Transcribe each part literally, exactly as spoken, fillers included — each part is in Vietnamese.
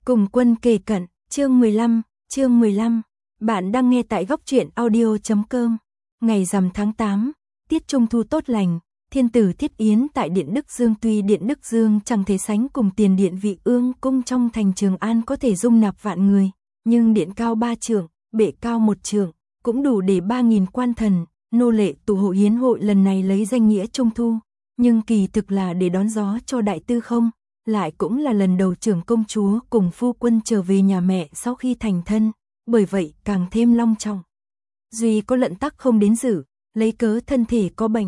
Cùng quân kề cận, chương mười lăm, chương mười lăm. Bạn đang nghe tại góc truyện audio chấm com. Ngày rằm tháng tám, tiết trung thu tốt lành, thiên tử thiết yến tại Điện Đức Dương. Tuy Điện Đức Dương chẳng thể sánh cùng tiền điện Vị Ương cung trong thành Trường An có thể dung nạp vạn người, nhưng điện cao ba trượng, bệ cao một trượng, cũng đủ để ba nghìn quan thần, nô lệ tụ hội hiến hội lần này lấy danh nghĩa trung thu, nhưng kỳ thực là để đón gió cho đại tư không. Lại cũng là lần đầu trưởng công chúa cùng phu quân trở về nhà mẹ sau khi thành thân, bởi vậy càng thêm long trọng. Duy có Lận Tắc không đến dự, lấy cớ thân thể có bệnh.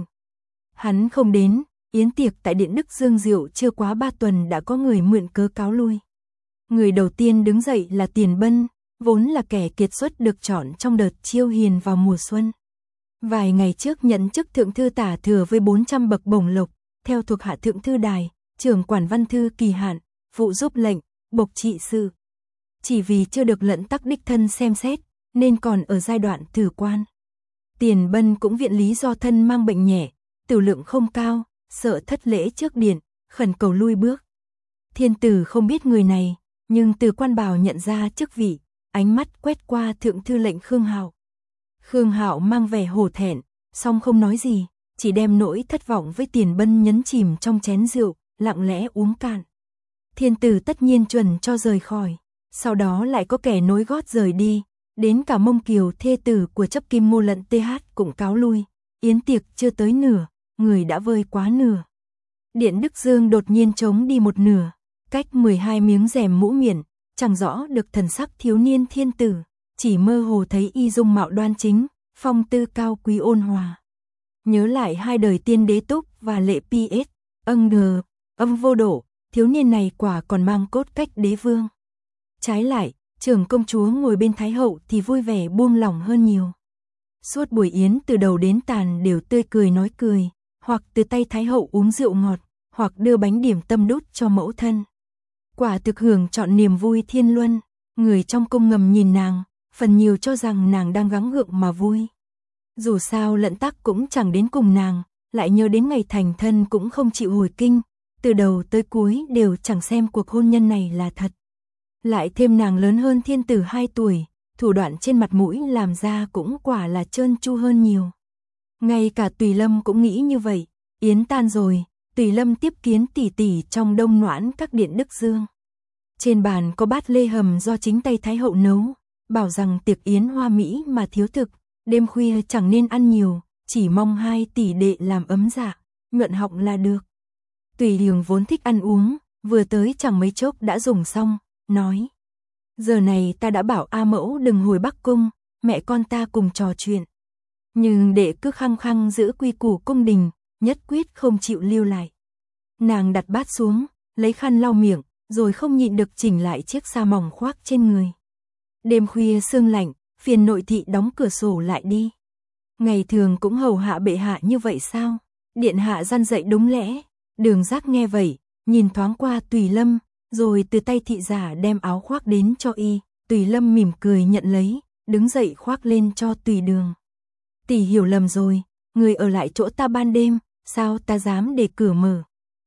Hắn không đến, yến tiệc tại Điện Đức Dương Diệu chưa quá ba tuần đã có người mượn cớ cáo lui. Người đầu tiên đứng dậy là Tiền Bân, vốn là kẻ kiệt xuất được chọn trong đợt chiêu hiền vào mùa xuân. Vài ngày trước nhận chức thượng thư tả thừa với bốn trăm bậc bổng lộc, theo thuộc hạ thượng thư đài, trưởng quản văn thư kỳ hạn, phụ giúp lệnh, bộc trị sự. Chỉ vì chưa được Lận Tắc đích thân xem xét, nên còn ở giai đoạn thử quan. Tiền Bân cũng viện lý do thân mang bệnh nhẹ, tử lượng không cao, sợ thất lễ trước điện, khẩn cầu lui bước. Thiên tử không biết người này, nhưng từ quan bào nhận ra chức vị, ánh mắt quét qua thượng thư lệnh Khương Hạo. Khương Hạo mang vẻ hổ thẹn, song không nói gì, chỉ đem nỗi thất vọng với Tiền Bân nhấn chìm trong chén rượu, lặng lẽ uống cạn. Thiên tử tất nhiên chuẩn cho rời khỏi, sau đó lại có kẻ nối gót rời đi, đến cả Mông Kiều thê tử của chấp kim Mô Lận Th cũng cáo lui, yến tiệc chưa tới nửa, người đã vơi quá nửa. Điện Đức Dương đột nhiên trống đi một nửa, cách mười hai miếng rèm mũ miệng, chẳng rõ được thần sắc thiếu niên thiên tử, chỉ mơ hồ thấy y dung mạo đoan chính, phong tư cao quý ôn hòa. Nhớ lại hai đời tiên đế Túc và Lệ pê ét, âng ngờ, âm vô độ, thiếu niên này quả còn mang cốt cách đế vương. Trái lại, trưởng công chúa ngồi bên Thái hậu thì vui vẻ buông lỏng hơn nhiều. Suốt buổi yến từ đầu đến tàn đều tươi cười nói cười, hoặc từ tay Thái hậu uống rượu ngọt, hoặc đưa bánh điểm tâm đút cho mẫu thân. Quả thực hưởng trọn niềm vui thiên luân, người trong cung ngầm nhìn nàng, phần nhiều cho rằng nàng đang gắng gượng mà vui. Dù sao Lận Tắc cũng chẳng đến cùng nàng, lại nhớ đến ngày thành thân cũng không chịu hồi kinh, từ đầu tới cuối đều chẳng xem cuộc hôn nhân này là thật. Lại thêm nàng lớn hơn thiên tử hai tuổi, thủ đoạn trên mặt mũi làm ra cũng quả là trơn tru hơn nhiều. Ngay cả Tùy Lâm cũng nghĩ như vậy, yến tan rồi, Tùy Lâm tiếp kiến tỷ tỷ trong đông noãn các Điện Đức Dương. Trên bàn có bát lê hầm do chính tay Thái hậu nấu, bảo rằng tiệc yến hoa mỹ mà thiếu thực, đêm khuya chẳng nên ăn nhiều, chỉ mong hai tỷ đệ làm ấm dạ, nhuận họng là được. Tùy Đường vốn thích ăn uống, vừa tới chẳng mấy chốc đã dùng xong, nói: giờ này ta đã bảo A mẫu đừng hồi Bắc cung, mẹ con ta cùng trò chuyện. Nhưng đệ cứ khăng khăng giữ quy củ cung đình, nhất quyết không chịu lưu lại. Nàng đặt bát xuống, lấy khăn lau miệng, rồi không nhịn được chỉnh lại chiếc sa mỏng khoác trên người. Đêm khuya sương lạnh, phiền nội thị đóng cửa sổ lại đi. Ngày thường cũng hầu hạ bệ hạ như vậy sao? Điện hạ gian dạy đúng lẽ. Đường Giác nghe vậy, nhìn thoáng qua Tùy Lâm, rồi từ tay thị giả đem áo khoác đến cho y. Tùy Lâm mỉm cười nhận lấy, đứng dậy khoác lên cho Tùy Đường. Tỷ hiểu lầm rồi, người ở lại chỗ ta ban đêm, sao ta dám để cửa mở.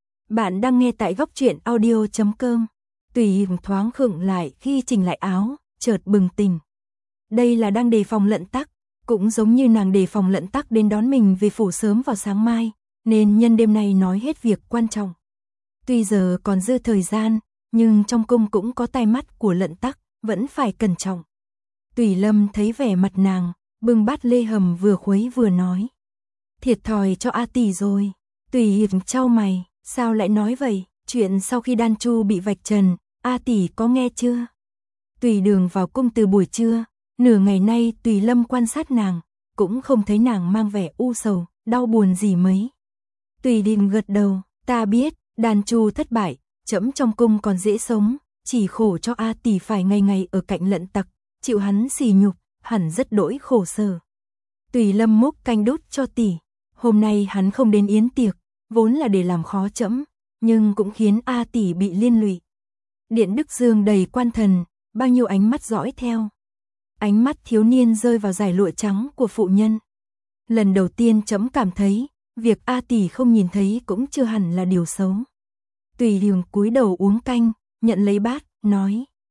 Bạn đang nghe tại góc truyện audio chấm com. Tùy thoáng khựng lại khi chỉnh lại áo, chợt bừng tỉnh. Đây là đang đề phòng Lận Tắc, cũng giống như nàng đề phòng Lận Tắc đến đón mình về phủ sớm vào sáng mai, nên nhân đêm nay nói hết việc quan trọng. Tuy giờ còn dư thời gian, nhưng trong cung cũng có tai mắt của Lận Tắc, vẫn phải cẩn trọng. Tùy Lâm thấy vẻ mặt nàng, bưng bát lê hầm vừa khuấy vừa nói: thiệt thòi cho A tỷ rồi. Tùy Hiệp chau mày, sao lại nói vậy? Chuyện sau khi Đan Chu bị vạch trần, A tỷ có nghe chưa? Tùy Đường vào cung từ buổi trưa, nửa ngày nay Tùy Lâm quan sát nàng, cũng không thấy nàng mang vẻ u sầu, đau buồn gì mấy. Tùy Đình gật đầu, ta biết, Đan Chu thất bại, trẫm trong cung còn dễ sống, chỉ khổ cho A tỷ phải ngày ngày ở cạnh Lận Tặc, chịu hắn sỉ nhục, hẳn rất đỗi khổ sở. Tùy Lâm múc canh đút cho tỷ, hôm nay hắn không đến yến tiệc, vốn là để làm khó trẫm, nhưng cũng khiến A tỷ bị liên lụy. Điện Đức Dương đầy quan thần, bao nhiêu ánh mắt dõi theo. Ánh mắt thiếu niên rơi vào dải lụa trắng của phụ nhân. Lần đầu tiên trẫm cảm thấy, việc A tỷ không nhìn thấy cũng chưa hẳn là điều xấu. Tùy Đường cúi đầu uống canh, nhận lấy bát, nói: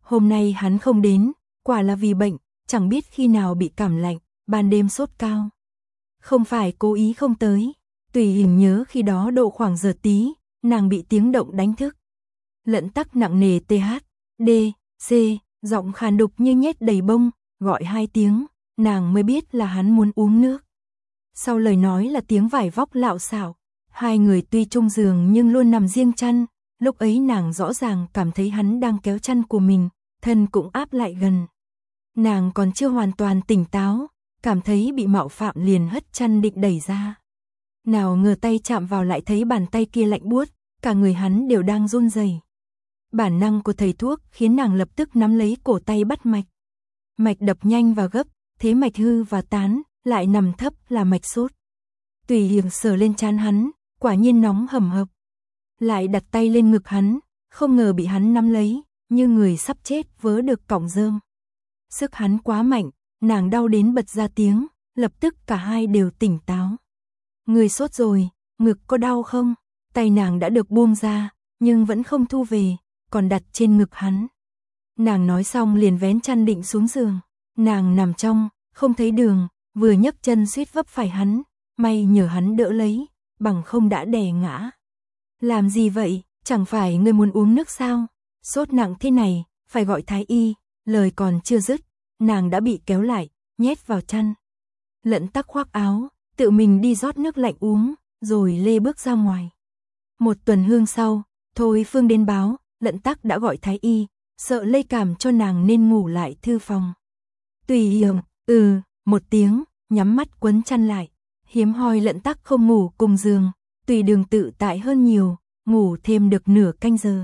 Hôm nay hắn không đến, quả là vì bệnh, chẳng biết khi nào bị cảm lạnh, ban đêm sốt cao. Không phải cố ý không tới, Tùy Hình nhớ khi đó độ khoảng giờ tí, nàng bị tiếng động đánh thức. Lận Tắc nặng nề tê hát, đê, xê, giọng khàn đục như nhét đầy bông, gọi hai tiếng, nàng mới biết là hắn muốn uống nước. Sau lời nói là tiếng vải vóc lạo xạo, hai người tuy chung giường nhưng luôn nằm riêng chăn, lúc ấy nàng rõ ràng cảm thấy hắn đang kéo chăn của mình, thân cũng áp lại gần. Nàng còn chưa hoàn toàn tỉnh táo, cảm thấy bị mạo phạm liền hất chăn định đẩy ra. Nào ngờ tay chạm vào lại thấy bàn tay kia lạnh buốt, cả người hắn đều đang run rẩy. Bản năng của thầy thuốc khiến nàng lập tức nắm lấy cổ tay bắt mạch. Mạch đập nhanh và gấp, thế mạch hư và tán, lại nằm thấp là mạch sốt. Tùy Hiền sờ lên trán hắn, quả nhiên nóng hầm hập. Lại đặt tay lên ngực hắn, không ngờ bị hắn nắm lấy, như người sắp chết vớ được cọng rơm. Sức hắn quá mạnh, nàng đau đến bật ra tiếng, lập tức cả hai đều tỉnh táo. Người sốt rồi, ngực có đau không? Tay nàng đã được buông ra, nhưng vẫn không thu về, còn đặt trên ngực hắn. Nàng nói xong liền vén chăn định xuống giường. Nàng nằm trong, không thấy đường, vừa nhấc chân suýt vấp phải hắn, may nhờ hắn đỡ lấy, bằng không đã đè ngã. Làm gì vậy, chẳng phải ngươi muốn uống nước sao? Sốt nặng thế này, phải gọi thái y, lời còn chưa dứt, nàng đã bị kéo lại, nhét vào chăn. Lận Tắc khoác áo, tự mình đi rót nước lạnh uống, rồi lê bước ra ngoài. Một tuần hương sau, Thôi Phương đến báo, Lận Tắc đã gọi thái y, sợ lây cảm cho nàng nên ngủ lại thư phòng. Tùy Hiền, ừ, một tiếng, nhắm mắt quấn chăn lại. Hiếm hoi Lận Tắc không ngủ cùng giường, Tùy Đường tự tại hơn nhiều, ngủ thêm được nửa canh giờ.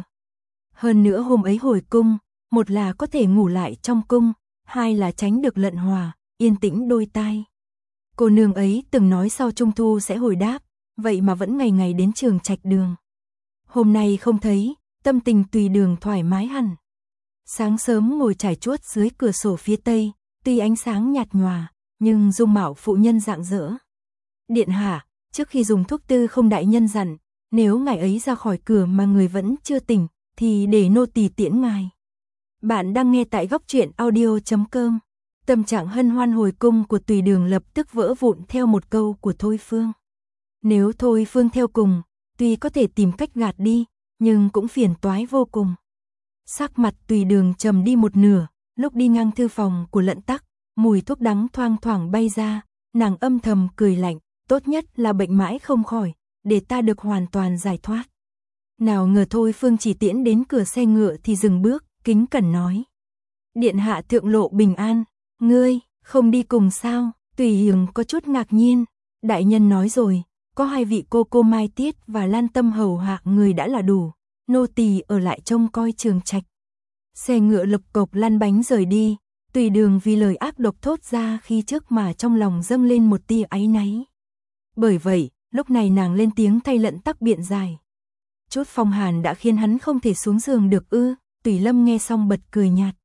Hơn nữa hôm ấy hồi cung, một là có thể ngủ lại trong cung, hai là tránh được Lận Hòa, yên tĩnh đôi tai. Cô nương ấy từng nói sau Trung Thu sẽ hồi đáp, vậy mà vẫn ngày ngày đến Trường Trạch Đường. Hôm nay không thấy, tâm tình Tùy Đường thoải mái hẳn. Sáng sớm ngồi trải chuốt dưới cửa sổ phía tây, tuy ánh sáng nhạt nhòa, nhưng dung mạo phụ nhân rạng rỡ. Điện hạ, trước khi dùng thuốc tư không đại nhân dặn, nếu ngài ấy ra khỏi cửa mà người vẫn chưa tỉnh, thì để nô tỳ tiễn ngài. Bạn đang nghe tại góc truyện audio chấm com. Tâm trạng hân hoan hồi cung của Tùy Đường lập tức vỡ vụn theo một câu của Thôi Phương. Nếu Thôi Phương theo cùng, tuy có thể tìm cách gạt đi, nhưng cũng phiền toái vô cùng. Sắc mặt Tùy Đường trầm đi một nửa, lúc đi ngang thư phòng của Lận Tắc, mùi thuốc đắng thoang thoảng bay ra, nàng âm thầm cười lạnh, tốt nhất là bệnh mãi không khỏi, để ta được hoàn toàn giải thoát. Nào ngờ Thôi Phương chỉ tiễn đến cửa xe ngựa thì dừng bước, kính cẩn nói. Điện hạ thượng lộ bình an, ngươi, không đi cùng sao? Tùy Hiền có chút ngạc nhiên, đại nhân nói rồi, có hai vị cô cô Mai Tiết và Lan Tâm hầu hạ người đã là đủ, nô tỳ ở lại trông coi Trường Trạch. Xe ngựa lộc cộc lăn bánh rời đi, Tùy Đường vì lời ác độc thốt ra khi trước mà trong lòng dâng lên một tia áy náy. Bởi vậy, lúc này nàng lên tiếng thay Lận Tắc biện giải. Chút phong hàn đã khiến hắn không thể xuống giường được ư? Tùy Lâm nghe xong bật cười nhạt.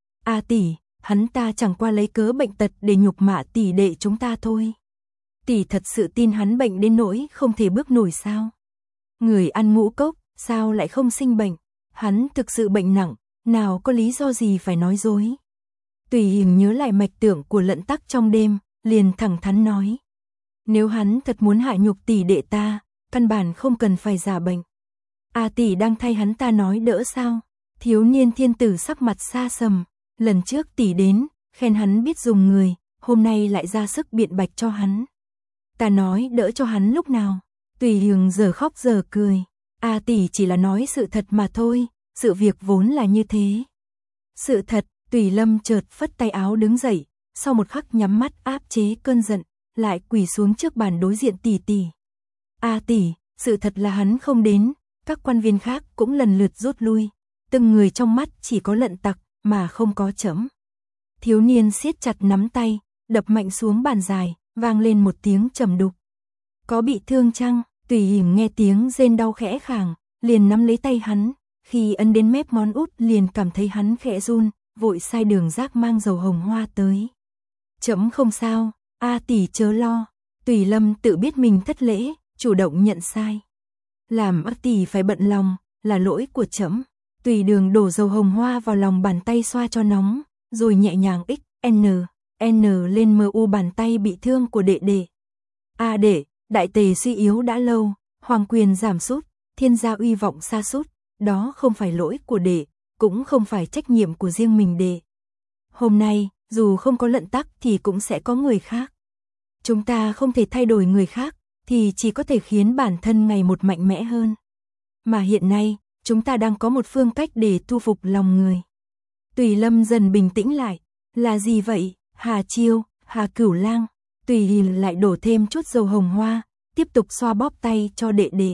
A tỷ, hắn ta chẳng qua lấy cớ bệnh tật để nhục mạ tỷ đệ chúng ta thôi. Tỷ thật sự tin hắn bệnh đến nỗi không thể bước nổi sao? Người ăn ngũ cốc, sao lại không sinh bệnh? Hắn thực sự bệnh nặng, nào có lý do gì phải nói dối? Tùy Hiền nhớ lại mạch tưởng của Lận Tắc trong đêm, liền thẳng thắn nói. Nếu hắn thật muốn hạ nhục tỷ đệ ta, căn bản không cần phải giả bệnh. A tỷ đang thay hắn ta nói đỡ sao? Thiếu niên thiên tử sắc mặt xa sầm, lần trước tỷ đến, khen hắn biết dùng người, hôm nay lại ra sức biện bạch cho hắn. Ta nói đỡ cho hắn lúc nào? Tùy Hiền giờ khóc giờ cười. A tỷ chỉ là nói sự thật mà thôi, sự việc vốn là như thế. Sự thật, Tùy Lâm chợt phất tay áo đứng dậy, sau một khắc nhắm mắt áp chế cơn giận, lại quỳ xuống trước bàn đối diện tỷ tỷ. A tỷ, sự thật là hắn không đến, các quan viên khác cũng lần lượt rút lui, từng người trong mắt chỉ có Lận Tặc mà không có trẫm. Thiếu niên siết chặt nắm tay, đập mạnh xuống bàn dài, vang lên một tiếng trầm đục. Có bị thương chăng? Tùy Hiền nghe tiếng rên đau khẽ khàng, liền nắm lấy tay hắn, khi ấn đến mép ngón út liền cảm thấy hắn khẽ run, vội sai Đường Giác mang dầu hồng hoa tới. Trẫm không sao, A tỷ chớ lo. Tùy Lâm tự biết mình thất lễ, chủ động nhận sai. Làm A tỷ phải bận lòng, là lỗi của trẫm. Tùy Đường đổ dầu hồng hoa vào lòng bàn tay xoa cho nóng, rồi nhẹ nhàng x, n, n lên mu bàn tay bị thương của đệ đệ. A đệ, đại tề suy yếu đã lâu, hoàng quyền giảm sút, thiên gia uy vọng sa sút, đó không phải lỗi của đệ, cũng không phải trách nhiệm của riêng mình đệ. Hôm nay, dù không có Lận Tắc thì cũng sẽ có người khác. Chúng ta không thể thay đổi người khác, thì chỉ có thể khiến bản thân ngày một mạnh mẽ hơn. Mà hiện nay, chúng ta đang có một phương cách để thu phục lòng người. Tùy Lâm dần bình tĩnh lại. Là gì vậy? Hà Chiêu, Hà Cửu Lang. Tùy Hiền lại đổ thêm chút dầu hồng hoa, tiếp tục xoa bóp tay cho đệ đệ.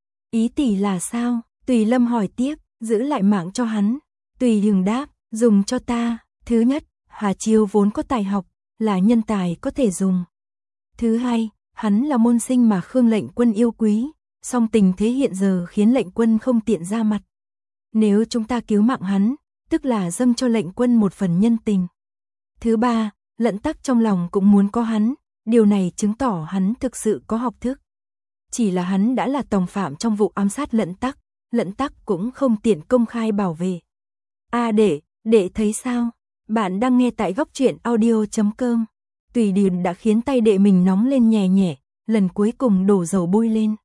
Ý tỷ là sao? Tùy Lâm hỏi tiếp, giữ lại mạng cho hắn. Tùy Hiền đáp, dùng cho ta. Thứ nhất, Hà Chiêu vốn có tài học, là nhân tài có thể dùng. Thứ hai, hắn là môn sinh mà Khương Lệnh Quân yêu quý, song tình thế hiện giờ khiến Lệnh Quân không tiện ra mặt. Nếu chúng ta cứu mạng hắn, tức là dâng cho Lệnh Quân một phần nhân tình. Thứ ba, Lận Tắc trong lòng cũng muốn có hắn, điều này chứng tỏ hắn thực sự có học thức. Chỉ là hắn đã là tòng phạm trong vụ ám sát Lận Tắc, Lận Tắc cũng không tiện công khai bảo vệ. A đệ, đệ thấy sao? Bạn đang nghe tại góc truyện audio chấm com. Tùy Điền đã khiến tay đệ mình nóng lên nhẹ nhẹ, lần cuối cùng đổ dầu bôi lên.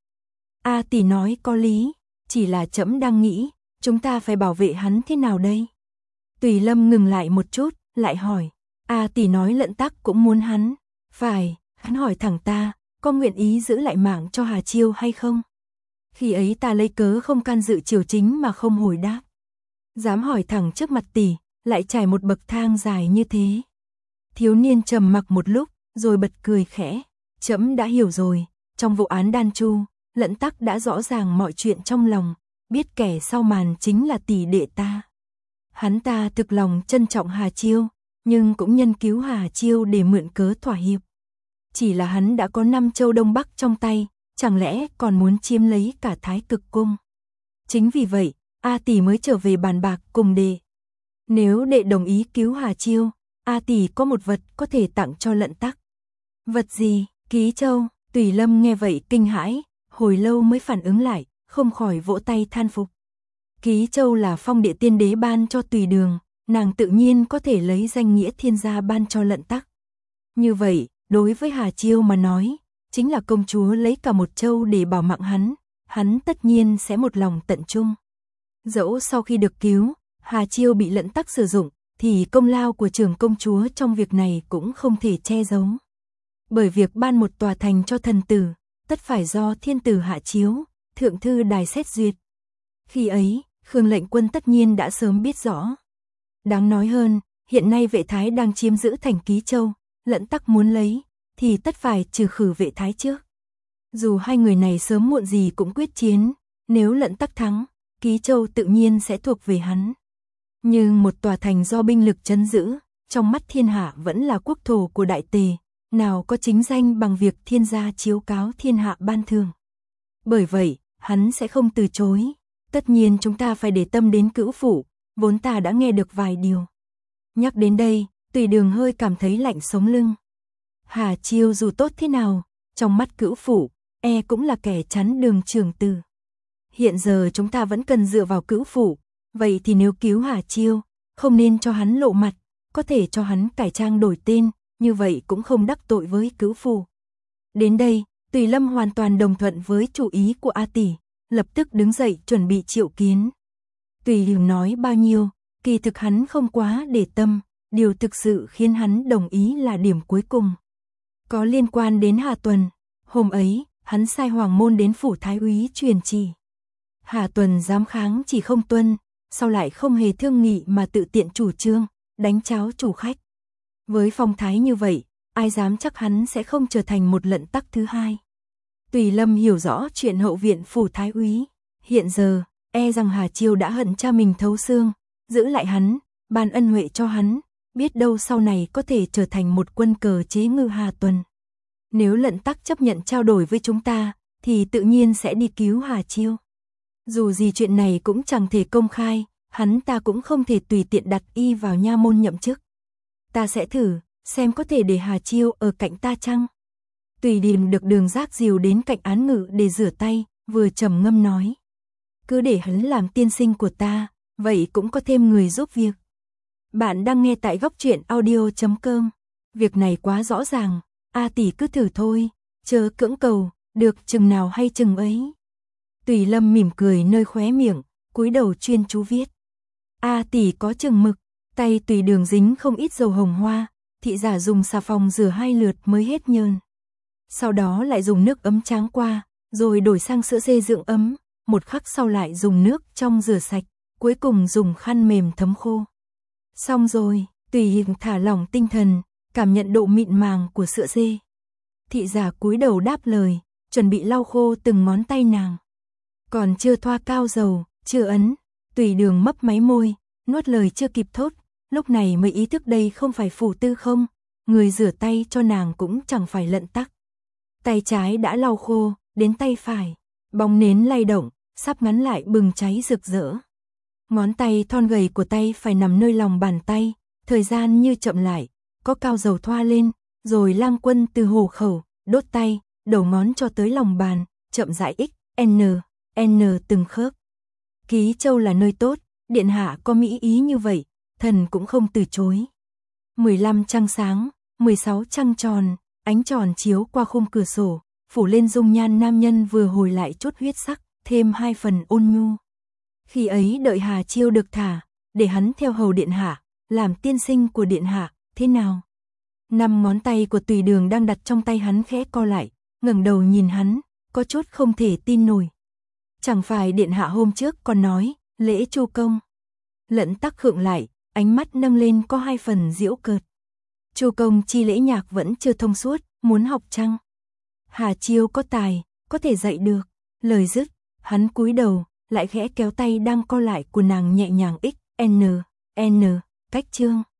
A tỷ nói có lý, chỉ là trẫm đang nghĩ, chúng ta phải bảo vệ hắn thế nào đây? Tùy Lâm ngừng lại một chút, lại hỏi. A tỷ nói Lận Tắc cũng muốn hắn. Phải, hắn hỏi thẳng ta, có nguyện ý giữ lại mạng cho Hà Chiêu hay không? Khi ấy ta lấy cớ không can dự triều chính mà không hồi đáp. Dám hỏi thẳng trước mặt tỷ, lại trải một bậc thang dài như thế. Thiếu niên trầm mặc một lúc, rồi bật cười khẽ. Trẫm đã hiểu rồi, trong vụ án Đan Chu, Lận Tắc đã rõ ràng mọi chuyện trong lòng, biết kẻ sau màn chính là tỷ đệ ta. Hắn ta thực lòng trân trọng Hà Chiêu, nhưng cũng nhân cứu Hà Chiêu để mượn cớ thỏa hiệp. Chỉ là hắn đã có năm châu Đông Bắc trong tay, chẳng lẽ còn muốn chiếm lấy cả Thái Cực Cung. Chính vì vậy, A tỷ mới trở về bàn bạc cùng đệ. Nếu đệ đồng ý cứu Hà Chiêu, A tỷ có một vật có thể tặng cho Lận Tắc. Vật gì? Ký châu. Tùy Lâm nghe vậy kinh hãi, hồi lâu mới phản ứng lại, không khỏi vỗ tay than phục. Ký châu là phong địa tiên đế ban cho Tùy Đường, nàng tự nhiên có thể lấy danh nghĩa thiên gia ban cho Lận Tắc. Như vậy, đối với Hà Chiêu mà nói, chính là công chúa lấy cả một châu để bảo mạng hắn, hắn tất nhiên sẽ một lòng tận trung. Dẫu sau khi được cứu, Hà Chiêu bị Lận Tắc sử dụng, thì công lao của trưởng công chúa trong việc này cũng không thể che giấu. Bởi việc ban một tòa thành cho thần tử, tất phải do thiên tử hạ chiếu, thượng thư đài xét duyệt. Khi ấy, Khương Lệnh Quân tất nhiên đã sớm biết rõ. Đáng nói hơn, hiện nay Vệ Thái đang chiếm giữ thành Ký Châu, Lận Tắc muốn lấy, thì tất phải trừ khử Vệ Thái trước. Dù hai người này sớm muộn gì cũng quyết chiến, nếu Lận Tắc thắng, Ký Châu tự nhiên sẽ thuộc về hắn. Nhưng một tòa thành do binh lực trấn giữ, trong mắt thiên hạ vẫn là quốc thổ của Đại Tề, nào có chính danh bằng việc thiên gia chiếu cáo thiên hạ ban thưởng. Bởi vậy, hắn sẽ không từ chối. Tất nhiên chúng ta phải để tâm đến Cữu Phủ, vốn ta đã nghe được vài điều. Nhắc đến đây, Tùy Đường hơi cảm thấy lạnh sống lưng. Hà Chiêu dù tốt thế nào, trong mắt Cữu Phủ, e cũng là kẻ chắn đường trường tử. Hiện giờ chúng ta vẫn cần dựa vào Cữu Phủ, vậy thì nếu cứu Hà Chiêu, không nên cho hắn lộ mặt, có thể cho hắn cải trang đổi tên, như vậy cũng không đắc tội với Cữu Phủ. Đến đây, Tùy Lâm hoàn toàn đồng thuận với chủ ý của A tỷ, lập tức đứng dậy chuẩn bị triệu kiến. Tùy Đường nói bao nhiêu, kỳ thực hắn không quá để tâm, điều thực sự khiến hắn đồng ý là điểm cuối cùng. Có liên quan đến Hà Tuần, hôm ấy, hắn sai Hoàng Môn đến phủ Thái úy truyền chỉ. Hà Tuần dám kháng chỉ không tuân, sau lại không hề thương nghị mà tự tiện chủ trương, đánh cháo chủ khách. Với phong thái như vậy, ai dám chắc hắn sẽ không trở thành một Lận Tắc thứ hai. Tùy Lâm hiểu rõ chuyện hậu viện phủ Thái úy, hiện giờ, e rằng Hà Chiêu đã hận cha mình thấu xương, giữ lại hắn, ban ân huệ cho hắn, biết đâu sau này có thể trở thành một quân cờ chế ngự Hà Tuần. Nếu Lận Tắc chấp nhận trao đổi với chúng ta, thì tự nhiên sẽ đi cứu Hà Chiêu. Dù gì chuyện này cũng chẳng thể công khai, hắn ta cũng không thể tùy tiện đặt y vào nha môn nhậm chức. Ta sẽ thử, xem có thể để Hà Chiêu ở cạnh ta chăng? Tùy Điền được Đường Giác dìu đến cạnh án ngự để rửa tay, vừa trầm ngâm nói. Cứ để hắn làm tiên sinh của ta, vậy cũng có thêm người giúp việc. Bạn đang nghe tại góc truyện audio chấm com. Việc này quá rõ ràng, A tỷ cứ thử thôi, chớ cưỡng cầu, được chừng nào hay chừng ấy. Tùy Lâm mỉm cười nơi khóe miệng, cúi đầu chuyên chú viết. A tỷ có chừng mực, tay Tùy Đường dính không ít dầu hồng hoa, thị giả dùng xà phòng rửa hai lượt mới hết nhơn. Sau đó lại dùng nước ấm tráng qua, rồi đổi sang sữa dê dưỡng ấm, một khắc sau lại dùng nước trong rửa sạch, cuối cùng dùng khăn mềm thấm khô. Xong rồi, Tùy Hình thả lỏng tinh thần, cảm nhận độ mịn màng của sữa dê. Thị giả cúi đầu đáp lời, chuẩn bị lau khô từng ngón tay nàng. Còn chưa thoa cao dầu, chưa ấn, Tùy Đường mấp máy môi, nuốt lời chưa kịp thốt, lúc này mới ý thức đây không phải phủ tư không, người rửa tay cho nàng cũng chẳng phải lận tắc. Tay trái đã lau khô, đến tay phải, bóng nến lay động, sắp ngắn lại bừng cháy rực rỡ. Ngón tay thon gầy của tay phải nằm nơi lòng bàn tay, thời gian như chậm lại, có cao dầu thoa lên, rồi Lang Quân từ hổ khẩu, đốt tay, đầu ngón cho tới lòng bàn, chậm rãi x, n, n từng khớp. Ký Châu là nơi tốt, điện hạ có mỹ ý như vậy, thần cũng không từ chối. mười lăm trăng sáng, mười sáu trăng tròn, ánh tròn chiếu qua khung cửa sổ, phủ lên dung nhan nam nhân vừa hồi lại chút huyết sắc, thêm hai phần ôn nhu. Khi ấy đợi Hà Chiêu được thả, để hắn theo hầu điện hạ, làm tiên sinh của điện hạ, thế nào? Năm ngón tay của Tùy Đường đang đặt trong tay hắn khẽ co lại, ngẩng đầu nhìn hắn, có chút không thể tin nổi. Chẳng phải điện hạ hôm trước còn nói, lễ chu công. Lẫn Tắc khựng lại, ánh mắt nâng lên có hai phần giễu cợt. Chu công chi lễ nhạc vẫn chưa thông suốt, muốn học chăng? Hà Chiêu có tài, có thể dạy được. Lời dứt, hắn cúi đầu, lại khẽ kéo tay đang co lại của nàng nhẹ nhàng x, n, n, cách chương.